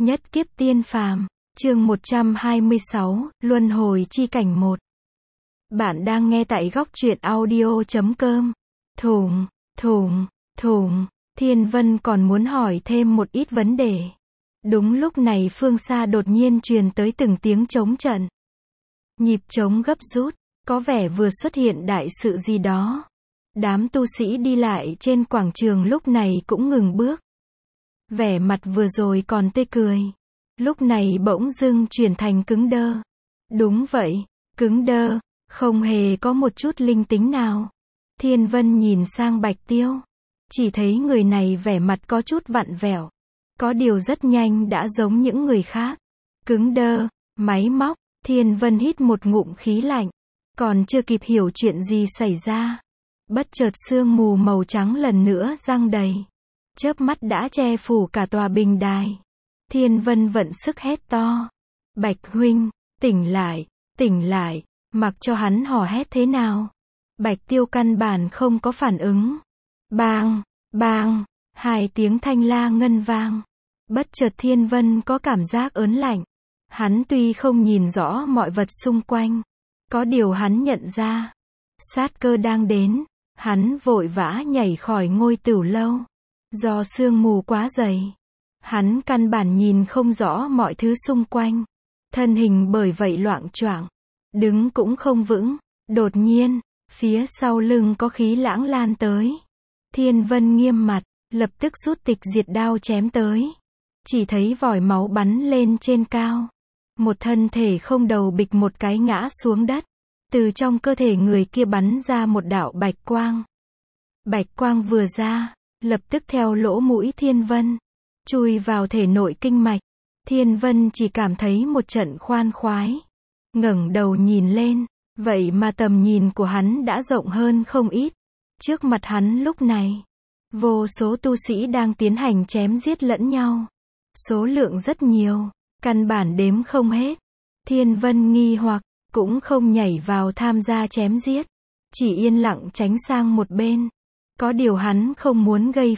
Nhất kiếp tiên phàm, chương 126, Luân hồi chi cảnh 1. Bạn đang nghe tại góc truyện audio.com. Thủng, thủng, thủng, Thiên Vân còn muốn hỏi thêm một ít vấn đề. Đúng lúc này phương xa đột nhiên truyền tới từng tiếng trống trận. Nhịp trống gấp rút, có vẻ vừa xuất hiện đại sự gì đó. Đám tu sĩ đi lại trên quảng trường lúc này cũng ngừng bước. Vẻ mặt vừa rồi còn tươi cười, lúc này bỗng dưng chuyển thành cứng đơ. Đúng vậy, cứng đơ, không hề có một chút linh tính nào. Thiên Vân nhìn sang Bạch Tiêu, chỉ thấy người này vẻ mặt có chút vặn vẹo, có điều rất nhanh đã giống những người khác. Cứng đơ, máy móc. Thiên Vân hít một ngụm khí lạnh, còn chưa kịp hiểu chuyện gì xảy ra, bất chợt sương mù màu trắng lần nữa giăng đầy, chớp mắt đã che phủ cả tòa bình đài. Thiên Vân vận sức hét to, Bạch huynh, tỉnh lại, mặc cho hắn hò hét thế nào. Bạch Tiêu căn bản không có phản ứng. Bang, bang, hai tiếng thanh la ngân vang. Bất chợt Thiên Vân có cảm giác ớn lạnh. Hắn tuy không nhìn rõ mọi vật xung quanh, có điều hắn nhận ra, sát cơ đang đến. Hắn vội vã nhảy khỏi ngôi tửu lâu. Do sương mù quá dày, hắn căn bản nhìn không rõ mọi thứ xung quanh. Thân hình bởi vậy loạng choạng, đứng cũng không vững. Đột nhiên, phía sau lưng có khí lãng lan tới. Thiên Vân nghiêm mặt, lập tức rút tịch diệt đao chém tới. Chỉ thấy vòi máu bắn lên trên cao. Một thân thể không đầu bịch một cái ngã xuống đất. Từ trong cơ thể người kia bắn ra một đạo bạch quang. Bạch quang vừa ra, lập tức theo lỗ mũi Thiên Vân, chui vào thể nội kinh mạch. Thiên Vân chỉ cảm thấy một trận khoan khoái. Ngẩng đầu nhìn lên, vậy mà tầm nhìn của hắn đã rộng hơn không ít. Trước mặt hắn lúc này, vô số tu sĩ đang tiến hành chém giết lẫn nhau. Số lượng rất nhiều, căn bản đếm không hết. Thiên Vân nghi hoặc, cũng không nhảy vào tham gia chém giết, chỉ yên lặng tránh sang một bên. Có điều hắn không muốn gây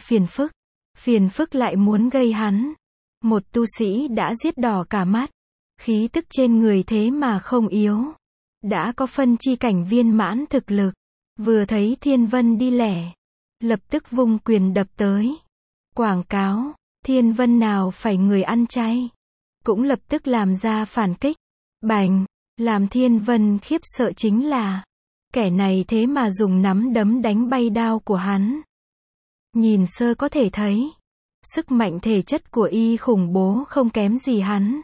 phiền phức lại muốn gây hắn. Một tu sĩ đã giết đỏ cả mắt, khí tức trên người thế mà không yếu, đã có phân chi cảnh viên mãn thực lực. Vừa thấy Thiên Vân đi lẻ, lập tức vung quyền đập tới. Quảng cáo, Thiên Vân nào phải người ăn chay, cũng lập tức làm ra phản kích. Bành, làm Thiên Vân khiếp sợ chính là, kẻ này thế mà dùng nắm đấm đánh bay đao của hắn. Nhìn sơ có thể thấy, sức mạnh thể chất của y khủng bố không kém gì hắn.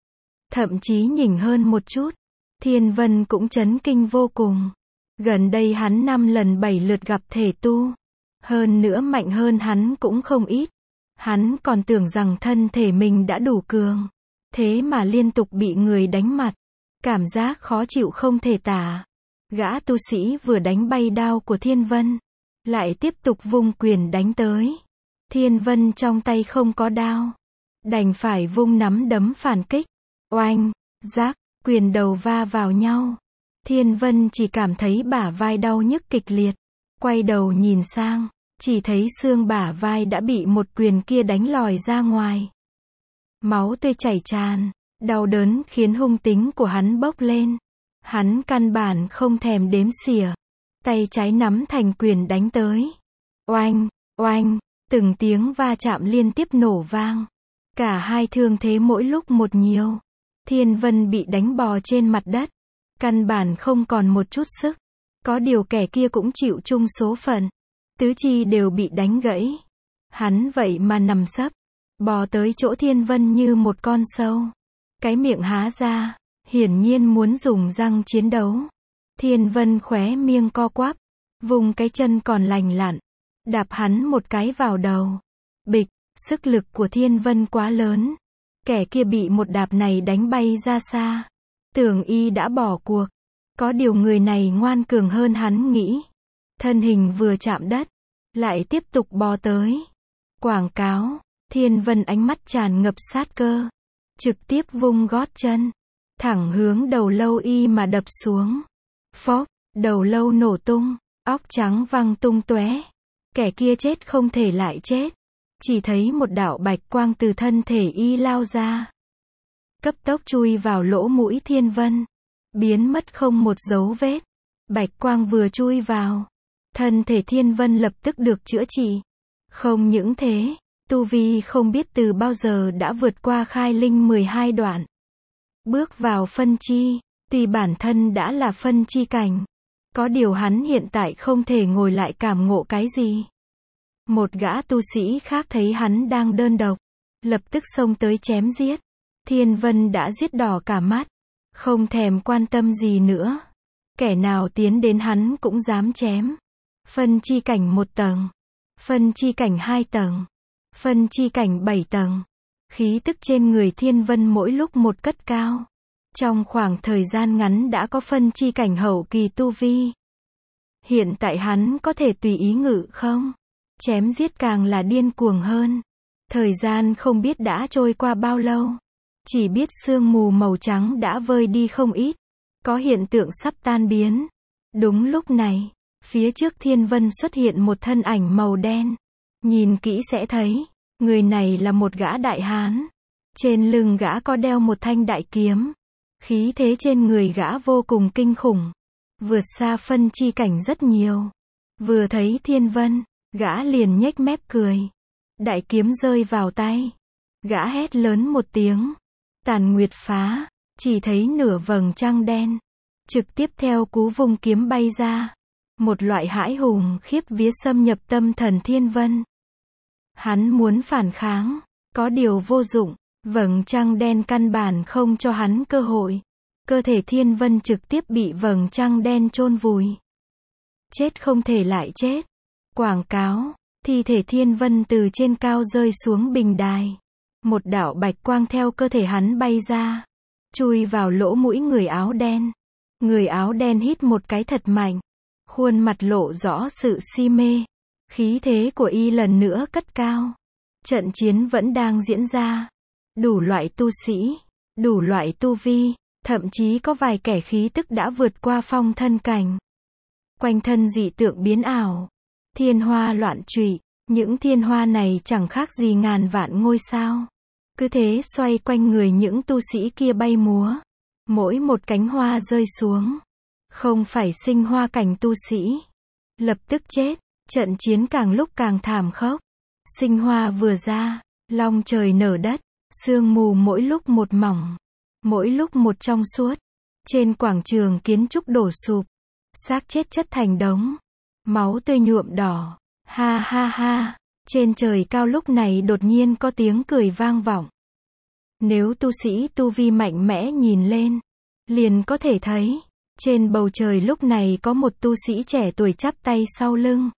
Thậm chí nhỉnh hơn một chút. Thiên Vân cũng chấn kinh vô cùng. Gần đây hắn 5 lần 7 lượt gặp thể tu. Hơn nữa mạnh hơn hắn cũng không ít. Hắn còn tưởng rằng thân thể mình đã đủ cường. Thế mà liên tục bị người đánh mặt. Cảm giác khó chịu không thể tả. Gã tu sĩ vừa đánh bay đao của Thiên Vân, lại tiếp tục vung quyền đánh tới. Thiên Vân trong tay không có đao, đành phải vung nắm đấm phản kích. Oanh, rác, quyền đầu va vào nhau. Thiên Vân chỉ cảm thấy bả vai đau nhức kịch liệt. Quay đầu nhìn sang, chỉ thấy xương bả vai đã bị một quyền kia đánh lòi ra ngoài. Máu tươi chảy tràn, đau đớn khiến hung tính của hắn bốc lên. Hắn căn bản không thèm đếm xỉa, tay trái nắm thành quyền đánh tới. Oanh, oanh, từng tiếng va chạm liên tiếp nổ vang. Cả hai thương thế mỗi lúc một nhiều. Thiên Vân bị đánh bò trên mặt đất, căn bản không còn một chút sức. Có điều kẻ kia cũng chịu chung số phận, tứ chi đều bị đánh gãy. Hắn vậy mà nằm sấp, bò tới chỗ Thiên Vân như một con sâu. Cái miệng há ra, hiển nhiên muốn dùng răng chiến đấu. Thiên Vân khóe miệng co quắp, vùng cái chân còn lành lặn, đạp hắn một cái vào đầu. Bịch, sức lực của Thiên Vân quá lớn. Kẻ kia bị một đạp này đánh bay ra xa. Tưởng y đã bỏ cuộc. Có điều người này ngoan cường hơn hắn nghĩ. Thân hình vừa chạm đất, lại tiếp tục bò tới. Quảng cáo, Thiên Vân ánh mắt tràn ngập sát cơ. Trực tiếp vung gót chân, thẳng hướng đầu lâu y mà đập xuống. Phốc, đầu lâu nổ tung, óc trắng văng tung tóe. Kẻ kia chết không thể lại chết. chỉ thấy một đạo bạch quang từ thân thể y lao ra. Cấp tốc chui vào lỗ mũi Thiên Vân. Biến mất không một dấu vết. Bạch quang vừa chui vào. Thân thể Thiên Vân lập tức được chữa trị. Không những thế, tu vi không biết từ bao giờ đã vượt qua khai linh 12 đoạn. Bước vào phân chi, tuy bản thân đã là phân chi cảnh. Có điều hắn hiện tại không thể ngồi lại cảm ngộ cái gì. Một gã tu sĩ khác thấy hắn đang đơn độc, lập tức xông tới chém giết. Thiên Vân đã giết đỏ cả mắt, không thèm quan tâm gì nữa. Kẻ nào tiến đến hắn cũng dám chém. Phân chi cảnh 1 tầng, phân chi cảnh 2 tầng, phân chi cảnh 7 tầng. Khí tức trên người Thiên Vân mỗi lúc một cất cao. Trong khoảng thời gian ngắn đã có phân chi cảnh hậu kỳ tu vi. Hiện tại hắn có thể tùy ý ngự không? Chém giết càng là điên cuồng hơn. Thời gian không biết đã trôi qua bao lâu. Chỉ biết sương mù màu trắng đã vơi đi không ít. Có hiện tượng sắp tan biến. Đúng lúc này, phía trước Thiên Vân xuất hiện một thân ảnh màu đen. Nhìn kỹ sẽ thấy, người này là một gã đại hán. Trên lưng gã có đeo một thanh đại kiếm. Khí thế trên người gã vô cùng kinh khủng. Vượt xa phân chi cảnh rất nhiều. Vừa thấy Thiên Vân, gã liền nhếch mép cười. Đại kiếm rơi vào tay. Gã hét lớn một tiếng. Tàn nguyệt phá. Chỉ thấy nửa vầng trăng đen. Trực tiếp theo cú vung kiếm bay ra. Một loại hãi hùng khiếp vía xâm nhập tâm thần Thiên Vân. Hắn muốn phản kháng. Có điều vô dụng. Vầng trăng đen căn bản không cho hắn cơ hội. Cơ thể Thiên Vân trực tiếp bị vầng trăng đen chôn vùi. Chết không thể lại chết. Quảng cáo. Thi thể Thiên Vân từ trên cao rơi xuống bình đài. Một đạo bạch quang theo cơ thể hắn bay ra. Chui vào lỗ mũi người áo đen. Người áo đen hít một cái thật mạnh. Khuôn mặt lộ rõ sự si mê. Khí thế của y lần nữa cất cao. Trận chiến vẫn đang diễn ra. Đủ loại tu sĩ, đủ loại tu vi, thậm chí có vài kẻ khí tức đã vượt qua phong thân cảnh. Quanh thân dị tượng biến ảo. Thiên hoa loạn trụy. Những thiên hoa này chẳng khác gì ngàn vạn ngôi sao. Cứ thế xoay quanh người những tu sĩ kia bay múa. Mỗi một cánh hoa rơi xuống. Không phải sinh hoa cảnh tu sĩ. Lập tức chết. Trận chiến càng lúc càng thảm khốc. Sinh hoa vừa ra. Long trời nở đất. Sương mù mỗi lúc một mỏng. Mỗi lúc một trong suốt. Trên quảng trường kiến trúc đổ sụp. Xác chết chất thành đống. Máu tươi nhuộm đỏ. Ha ha ha. Trên trời cao lúc này đột nhiên có tiếng cười vang vọng. Nếu tu sĩ tu vi mạnh mẽ nhìn lên, liền có thể thấy, trên bầu trời lúc này có một tu sĩ trẻ tuổi chắp tay sau lưng.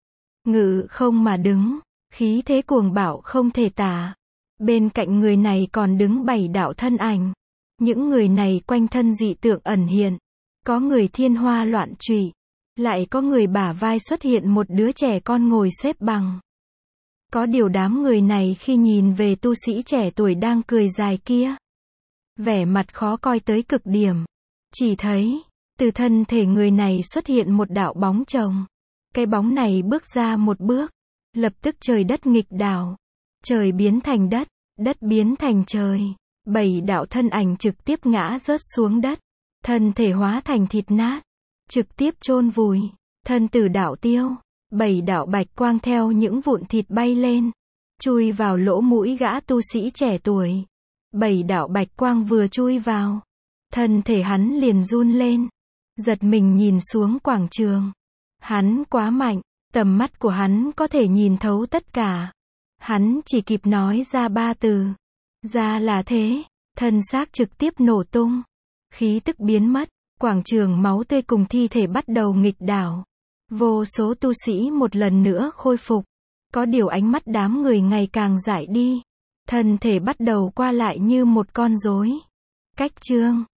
Ngự không mà đứng, khí thế cuồng bạo không thể tả. Bên cạnh người này còn đứng 7 đạo thân ảnh. Những người này quanh thân dị tượng ẩn hiện. Có người thiên hoa loạn trụy. Lại có người bả vai xuất hiện một đứa trẻ con ngồi xếp bằng. Có điều đám người này khi nhìn về tu sĩ trẻ tuổi đang cười dài kia, vẻ mặt khó coi tới cực điểm. Chỉ thấy, từ thân thể người này xuất hiện một đạo bóng chồng. Cái bóng này bước ra một bước. Lập tức trời đất nghịch đảo. Trời biến thành đất, đất biến thành trời. 7 đạo thân ảnh trực tiếp ngã rớt xuống đất. Thân thể hóa thành thịt nát. Trực tiếp chôn vùi. Thân tử đạo tiêu. 7 đạo bạch quang theo những vụn thịt bay lên. Chui vào lỗ mũi gã tu sĩ trẻ tuổi. 7 đạo bạch quang vừa chui vào. Thân thể hắn liền run lên. Giật mình nhìn xuống quảng trường. Hắn quá mạnh. Tầm mắt của hắn có thể nhìn thấu tất cả. Hắn chỉ kịp nói ra 3 từ. Ra là thế. Thân xác trực tiếp nổ tung. Khí tức biến mất. Quảng trường máu tươi cùng thi thể bắt đầu nghịch đảo. Vô số tu sĩ một lần nữa khôi phục. Có điều ánh mắt đám người ngày càng dại đi. Thân thể bắt đầu qua lại như một con rối. Cách chương